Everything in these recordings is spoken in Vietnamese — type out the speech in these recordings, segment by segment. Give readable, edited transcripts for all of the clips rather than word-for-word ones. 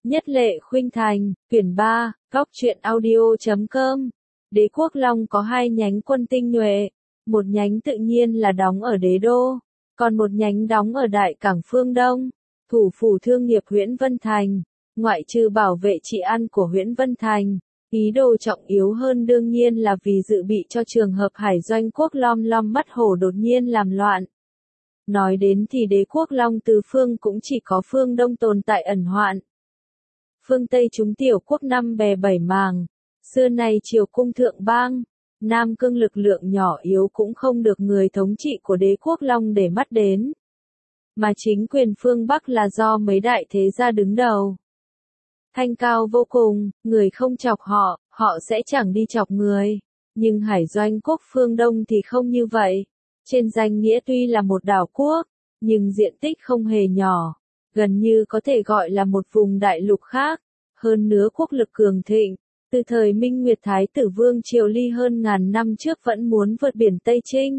Nhất Lệ Khuynh Thành, quyển 3, góc truyện audio.com. Đế quốc Long có hai nhánh quân tinh nhuệ, một nhánh tự nhiên là đóng ở đế đô, còn một nhánh đóng ở đại cảng phương Đông, thủ phủ thương nghiệp Huyễn Vân Thành, ngoại trừ bảo vệ trị an của Huyễn Vân Thành. Ý đồ trọng yếu hơn đương nhiên là vì dự bị cho trường hợp hải doanh quốc Lom Lom mắt hổ đột nhiên làm loạn. Nói đến thì đế quốc Long tứ phương cũng chỉ có phương Đông tồn tại ẩn hoạn. Phương Tây chúng tiểu quốc năm bè bảy màng, xưa nay triều cung thượng bang, Nam Cương lực lượng nhỏ yếu cũng không được người thống trị của đế quốc Long để mắt đến. Mà chính quyền phương Bắc là do mấy đại thế gia đứng đầu. Thanh cao vô cùng, người không chọc họ, họ sẽ chẳng đi chọc người. Nhưng hải doanh quốc phương Đông thì không như vậy. Trên danh nghĩa tuy là một đảo quốc, nhưng diện tích không hề nhỏ, gần như có thể gọi là một vùng đại lục khác. Hơn nữa quốc lực cường thịnh, từ thời Minh Nguyệt Thái tử Vương Triều Ly hơn ngàn năm trước vẫn muốn vượt biển Tây Trinh.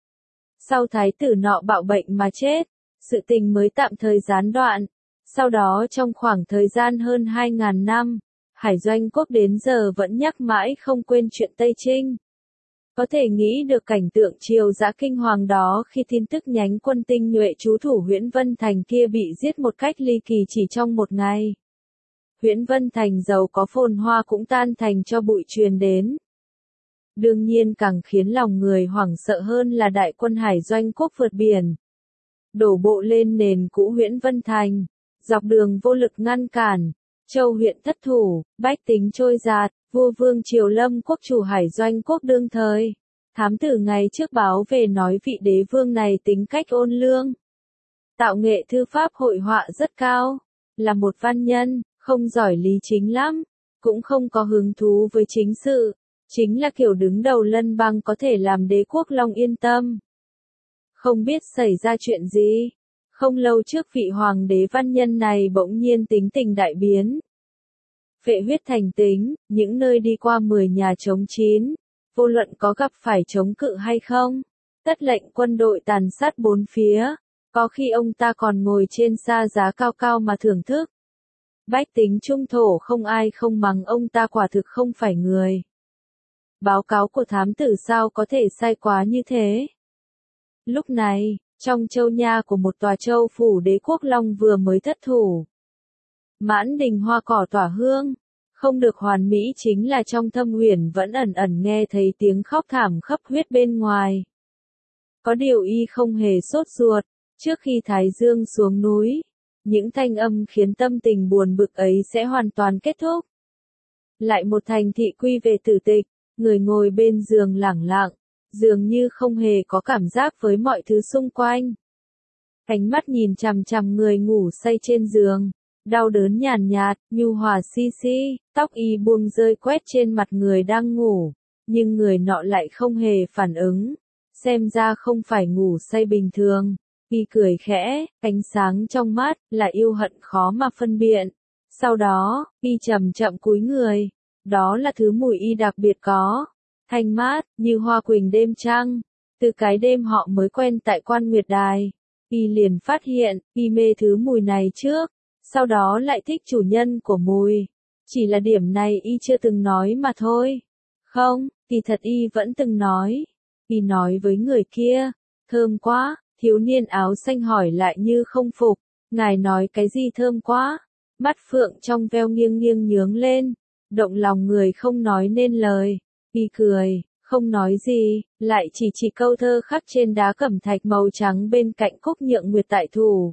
Sau thái tử nọ bạo bệnh mà chết, sự tình mới tạm thời gián đoạn. Sau đó trong khoảng thời gian hơn 2.000 năm, hải doanh quốc đến giờ vẫn nhắc mãi không quên chuyện Tây Trinh. Có thể nghĩ được cảnh tượng triều dã kinh hoàng đó khi tin tức nhánh quân tinh nhuệ trú thủ Huyễn Vân Thành kia bị giết một cách ly kỳ chỉ trong một ngày. Huyễn Vân Thành giàu có phồn hoa cũng tan thành cho bụi truyền đến. Đương nhiên càng khiến lòng người hoảng sợ hơn là đại quân hải doanh quốc vượt biển, đổ bộ lên nền cũ Huyễn Vân Thành, dọc đường vô lực ngăn cản, châu huyện thất thủ, bách tính trôi dạt. Vua Vương Triều Lâm quốc chủ hải doanh quốc đương thời, thám tử ngày trước báo về nói vị đế vương này tính cách ôn lương, tạo nghệ thư pháp hội họa rất cao, là một văn nhân, không giỏi lý chính lắm, cũng không có hứng thú với chính sự, chính là kiểu đứng đầu lân bang có thể làm đế quốc Long yên tâm. Không biết xảy ra chuyện gì, không lâu trước vị hoàng đế văn nhân này bỗng nhiên tính tình đại biến. Vệ huyết thành tính, những nơi đi qua 10 nhà chống chín, vô luận có gặp phải chống cự hay không, tất lệnh quân đội tàn sát bốn phía, có khi ông ta còn ngồi trên sa giá cao cao mà thưởng thức. Bách tính trung thổ không ai không mắng ông ta quả thực không phải người. Báo cáo của thám tử sao có thể sai quá như thế? Lúc này, trong châu nha của một tòa châu phủ đế quốc Long vừa mới thất thủ. Mãn đình hoa cỏ tỏa hương, không được hoàn mỹ chính là trong thâm uyển vẫn ẩn ẩn nghe thấy tiếng khóc thảm khắp huyết bên ngoài. Có điều y không hề sốt ruột, trước khi Thái Dương xuống núi, những thanh âm khiến tâm tình buồn bực ấy sẽ hoàn toàn kết thúc. Lại một thành thị quy về tử tịch, người ngồi bên giường lẳng lặng, dường như không hề có cảm giác với mọi thứ xung quanh. Ánh mắt nhìn chằm chằm người ngủ say trên giường. Đau đớn nhàn nhạt, nhu hòa si si, tóc y buông rơi quét trên mặt người đang ngủ, nhưng người nọ lại không hề phản ứng, xem ra không phải ngủ say bình thường. Y cười khẽ, ánh sáng trong mắt, là yêu hận khó mà phân biện. Sau đó, y chậm chậm cúi người, đó là thứ mùi y đặc biệt có, thanh mát, như hoa quỳnh đêm trăng, từ cái đêm họ mới quen tại Quan Nguyệt Đài. Y liền phát hiện, y mê thứ mùi này trước. Sau đó lại thích chủ nhân của mùi. Chỉ là điểm này y chưa từng nói mà thôi. Không, kỳ thật y vẫn từng nói. Y nói với người kia, thơm quá, thiếu niên áo xanh hỏi lại như không phục. Ngài nói cái gì thơm quá? Mắt phượng trong veo nghiêng nghiêng nhướng lên. Động lòng người không nói nên lời. Y cười, không nói gì, lại chỉ câu thơ khắc trên đá cẩm thạch màu trắng bên cạnh cúc nhượng nguyệt tại thủ.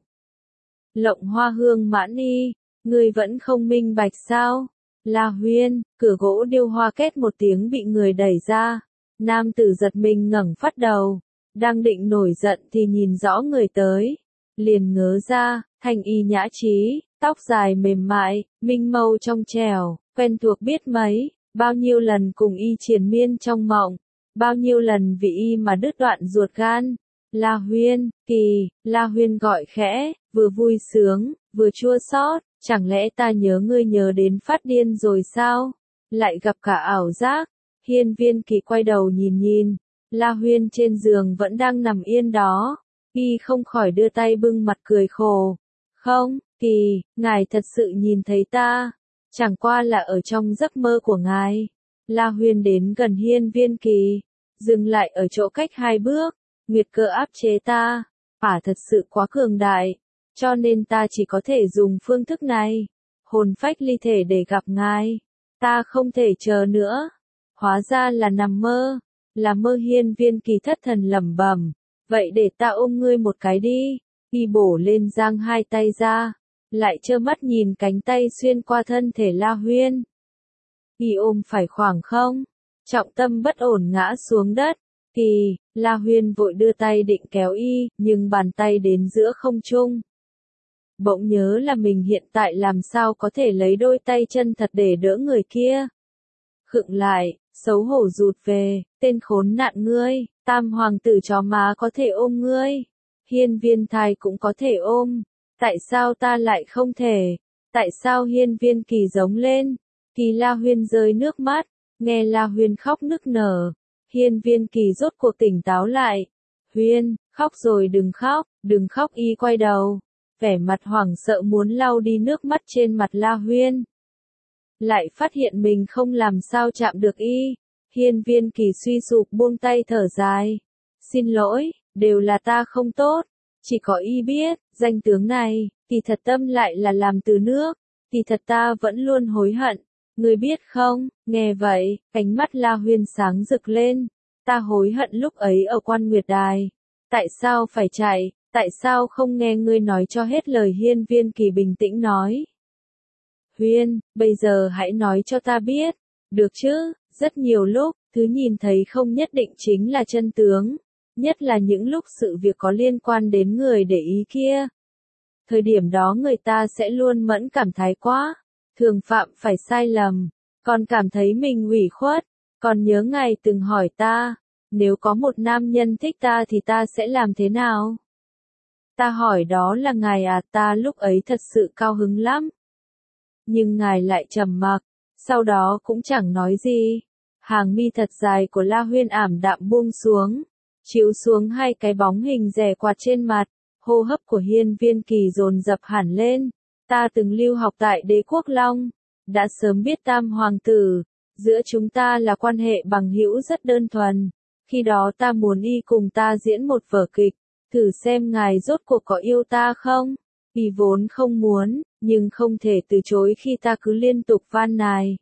Lộng hoa hương mãn y, người vẫn không minh bạch sao? La Huyên, cửa gỗ điêu hoa két một tiếng bị người đẩy ra. Nam tử giật mình ngẩng phát đầu, đang định nổi giận thì nhìn rõ người tới. Liền ngớ ra, thanh y nhã trí, tóc dài mềm mại, minh mâu trong trẻo, quen thuộc biết mấy, bao nhiêu lần cùng y triền miên trong mộng, bao nhiêu lần vì y mà đứt đoạn ruột gan. La Huyên, Kỳ, La Huyên gọi khẽ, vừa vui sướng, vừa chua xót, chẳng lẽ ta nhớ ngươi nhớ đến phát điên rồi sao? Lại gặp cả ảo giác. Hiên Viên Kỳ quay đầu nhìn nhìn, La Huyên trên giường vẫn đang nằm yên đó, y không khỏi đưa tay bưng mặt cười khổ. Không, Kỳ, ngài thật sự nhìn thấy ta, chẳng qua là ở trong giấc mơ của ngài. La Huyên đến gần Hiên Viên Kỳ, dừng lại ở chỗ cách 2 bước, nguyệt cơ áp chế ta, thật sự quá cường đại, cho nên ta chỉ có thể dùng phương thức này, hồn phách ly thể để gặp ngài, ta không thể chờ nữa, hóa ra là nằm mơ, là mơ. Hiên Viên Kỳ thất thần lẩm bẩm, vậy để ta ôm ngươi một cái đi, y bổ lên giang 2 tay ra, lại trơ mắt nhìn cánh tay xuyên qua thân thể La Huyên. Y ôm phải khoảng không, trọng tâm bất ổn ngã xuống đất, Kỳ, La Huyên vội đưa tay định kéo y, nhưng bàn tay đến giữa không trung. Bỗng nhớ là mình hiện tại làm sao có thể lấy đôi tay chân thật để đỡ người kia. Khựng lại, xấu hổ rụt về, tên khốn nạn ngươi, tam hoàng tử chó má có thể ôm ngươi, Hiên Viên Thai cũng có thể ôm, tại sao ta lại không thể, tại sao? Hiên Viên Kỳ giống lên, Kỳ. La Huyên rơi nước mắt, nghe La Huyên khóc nức nở, Hiên Viên Kỳ rốt cuộc tỉnh táo lại, Huyên, khóc rồi đừng khóc. Y quay đầu, vẻ mặt hoảng sợ muốn lau đi nước mắt trên mặt La Huyên. Lại phát hiện mình không làm sao chạm được y, Hiên Viên Kỳ suy sụp buông tay thở dài, xin lỗi, đều là ta không tốt, chỉ có y biết, danh tướng này, kỳ thật tâm lại là làm từ nước, kỳ thật ta vẫn luôn hối hận, ngươi biết không? Nghe vậy, cánh mắt La Huyên sáng rực lên, ta hối hận lúc ấy ở Quan Nguyệt Đài, tại sao phải chạy, tại sao không nghe ngươi nói cho hết lời? Hiên Viên Kỳ bình tĩnh nói. Huyên, bây giờ hãy nói cho ta biết, được chứ? Rất nhiều lúc, thứ nhìn thấy không nhất định chính là chân tướng, nhất là những lúc sự việc có liên quan đến người để ý kia. Thời điểm đó người ta sẽ luôn mẫn cảm thái quá, thường phạm phải sai lầm, còn cảm thấy mình ủy khuất, còn nhớ ngài từng hỏi ta, nếu có một nam nhân thích ta thì ta sẽ làm thế nào? Ta hỏi đó là ngài à, ta lúc ấy thật sự cao hứng lắm. Nhưng ngài lại trầm mặc, sau đó cũng chẳng nói gì. Hàng mi thật dài của La Huyên ảm đạm buông xuống, chiếu xuống 2 cái bóng hình rẻ quạt trên mặt, hô hấp của Hiên Viên Kỳ dồn dập hẳn lên. Ta từng lưu học tại Đế Quốc Long, đã sớm biết tam hoàng tử, giữa chúng ta là quan hệ bằng hữu rất đơn thuần. Khi đó ta muốn y cùng ta diễn một vở kịch, thử xem ngài rốt cuộc có yêu ta không? Y vốn không muốn, nhưng không thể từ chối khi ta cứ liên tục van nài.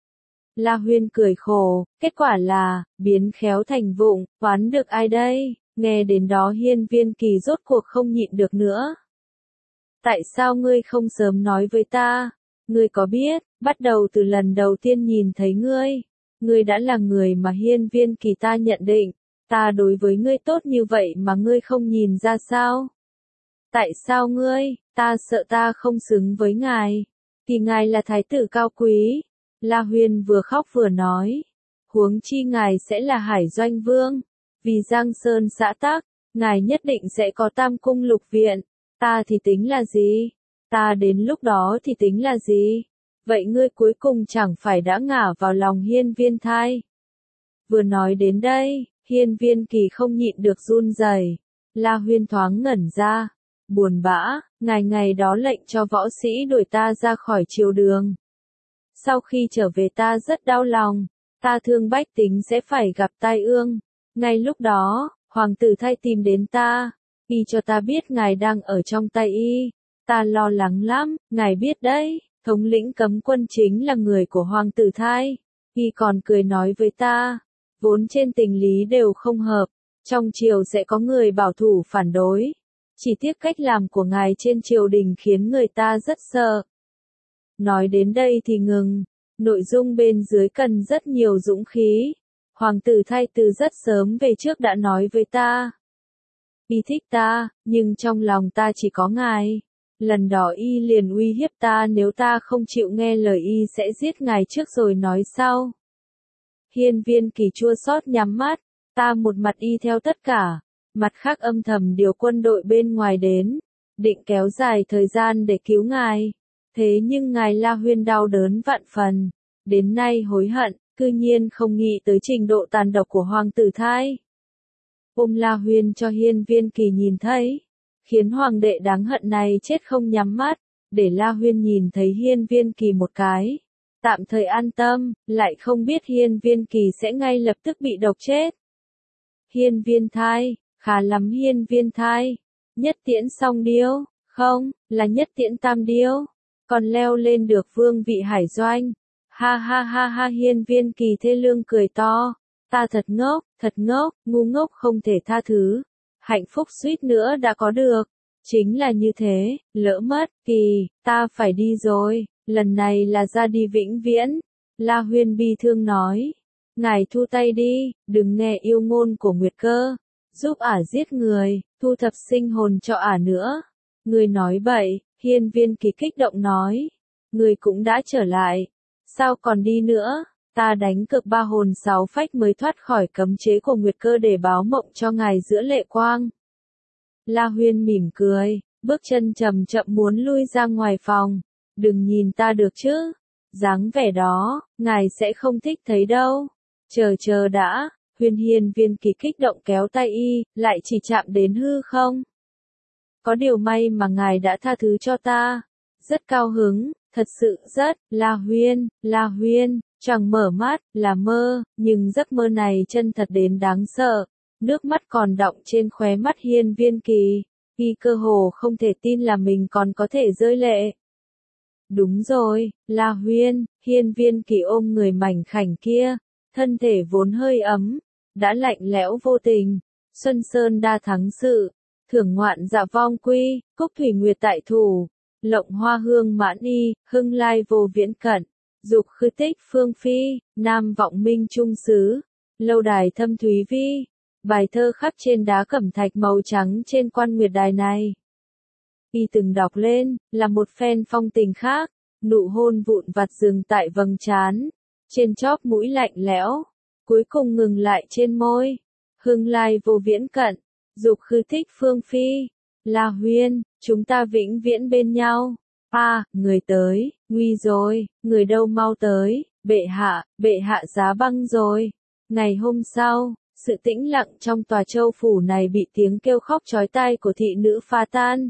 La Huyên cười khổ, kết quả là, biến khéo thành vụng, oán được ai đây? Nghe đến đó Hiên Viên Kỳ rốt cuộc không nhịn được nữa. Tại sao ngươi không sớm nói với ta? Ngươi có biết, bắt đầu từ lần đầu tiên nhìn thấy ngươi đã là người mà Hiên Viên Kỳ ta nhận định, ta đối với ngươi tốt như vậy mà ngươi không nhìn ra sao? Tại sao ta sợ ta không xứng với ngài, thì ngài là thái tử cao quý. La Huyên vừa khóc vừa nói, huống chi ngài sẽ là Hải Doanh Vương, vì Giang Sơn xã tắc, ngài nhất định sẽ có Tam Cung Lục Viện, ta thì tính là gì? Ta đến lúc đó thì tính là gì? Vậy ngươi cuối cùng chẳng phải đã ngả vào lòng Hiên Viên Thai? Vừa nói đến đây, Hiên Viên Kỳ không nhịn được run rẩy. La Huyên thoáng ngẩn ra, buồn bã, ngài ngày đó lệnh cho võ sĩ đuổi ta ra khỏi triều đường. Sau khi trở về ta rất đau lòng, ta thương bách tính sẽ phải gặp tai ương. Ngay lúc đó, hoàng tử Thai tìm đến ta, y cho ta biết ngài đang ở trong tay y. Ta lo lắng lắm, ngài biết đấy, thống lĩnh cấm quân chính là người của hoàng tử Thai. Y còn cười nói với ta, vốn trên tình lý đều không hợp, trong triều sẽ có người bảo thủ phản đối. Chỉ tiếc cách làm của ngài trên triều đình khiến người ta rất sợ. Nói đến đây thì ngừng, nội dung bên dưới cần rất nhiều dũng khí. Hoàng tử Thai từ rất sớm về trước đã nói với ta. Y thích ta, nhưng trong lòng ta chỉ có ngài. Lần đó y liền uy hiếp ta nếu ta không chịu nghe lời y sẽ giết ngài trước rồi nói sau. Hiên Viên Kỳ chua xót nhắm mắt, ta một mặt y theo tất cả, mặt khác âm thầm điều quân đội bên ngoài đến, định kéo dài thời gian để cứu ngài. Thế nhưng ngài La Huyên đau đớn vạn phần, đến nay hối hận, cư nhiên không nghĩ tới trình độ tàn độc của hoàng tử Thai. Ôm La Huyên cho Hiên Viên Kỳ nhìn thấy, khiến hoàng đệ đáng hận này chết không nhắm mắt, để La Huyên nhìn thấy Hiên Viên Kỳ một cái. Tạm thời an tâm, lại không biết Hiên Viên Kỳ sẽ ngay lập tức bị độc chết. Hiên Viên Thai, khá lắm Hiên Viên Thai. Nhất tiễn song điêu, không, là nhất tiễn tam điêu. Còn leo lên được vương vị hải doanh. Ha ha ha ha Hiên Viên Kỳ thê lương cười to. Ta thật ngốc, ngu ngốc không thể tha thứ. Hạnh phúc suýt nữa đã có được. Chính là như thế, lỡ mất, Kỳ, ta phải đi rồi, lần này là ra đi vĩnh viễn. La Huyên bi thương nói. Ngài thu tay đi, đừng nghe yêu ngôn của Nguyệt Cơ. Giúp ả giết người, thu thập sinh hồn cho ả nữa. Người nói bậy, Hiên Viên Kỳ kích động nói. Người cũng đã trở lại. Sao còn đi nữa? Ta đánh cực 3 hồn 6 phách mới thoát khỏi cấm chế của Nguyệt Cơ để báo mộng cho ngài giữa lệ quang. La Huyên mỉm cười, bước chân chậm chậm muốn lui ra ngoài phòng. Đừng nhìn ta được chứ. Dáng vẻ đó, ngài sẽ không thích thấy đâu. Chờ đã, Hiên Viên Kỳ kích động kéo tay y, lại chỉ chạm đến hư không. Có điều may mà ngài đã tha thứ cho ta. Rất cao hứng, thật sự rất, La Huyên, chẳng mở mắt, là mơ, nhưng giấc mơ này chân thật đến đáng sợ. Nước mắt còn đọng trên khóe mắt Hiên Viên Kỳ, y cơ hồ không thể tin là mình còn có thể rơi lệ. Đúng rồi, La Huyên, Hiên Viên Kỳ ôm người mảnh khảnh kia, thân thể vốn hơi ấm, đã lạnh lẽo vô tình. Xuân Sơn đa thắng sự, thưởng ngoạn dạ vong quy, cúc thủy nguyệt tại thủ, lộng hoa hương mãn y, hưng lai vô viễn cận, dục khư tích phương phi, nam vọng minh trung xứ, lâu đài thâm thúy vi. Bài thơ khắc trên đá cẩm thạch màu trắng trên quan nguyệt đài này. Y từng đọc lên, là một phen phong tình khác, nụ hôn vụn vặt dừng tại vầng trán, trên chóp mũi lạnh lẽo, cuối cùng ngừng lại trên môi. Hưng lai vô viễn cận, dục khư thích phương phi, La Huyên, chúng ta vĩnh viễn bên nhau. Người tới, nguy rồi, người đâu mau tới, bệ hạ giá băng rồi. Ngày hôm sau, sự tĩnh lặng trong tòa châu phủ này bị tiếng kêu khóc chói tai của thị nữ phá tan.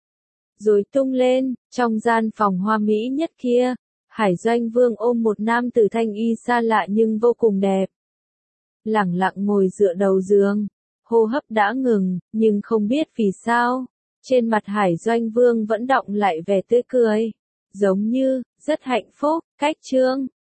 Rồi tung lên, trong gian phòng hoa mỹ nhất kia, Hải Doanh Vương ôm một nam tử thanh y xa lạ nhưng vô cùng đẹp. Lẳng lặng ngồi dựa đầu giường, hô hấp đã ngừng, nhưng không biết vì sao, trên mặt Hải Doanh Vương vẫn đọng lại vẻ tươi cười, giống như, rất hạnh phúc, cách chương.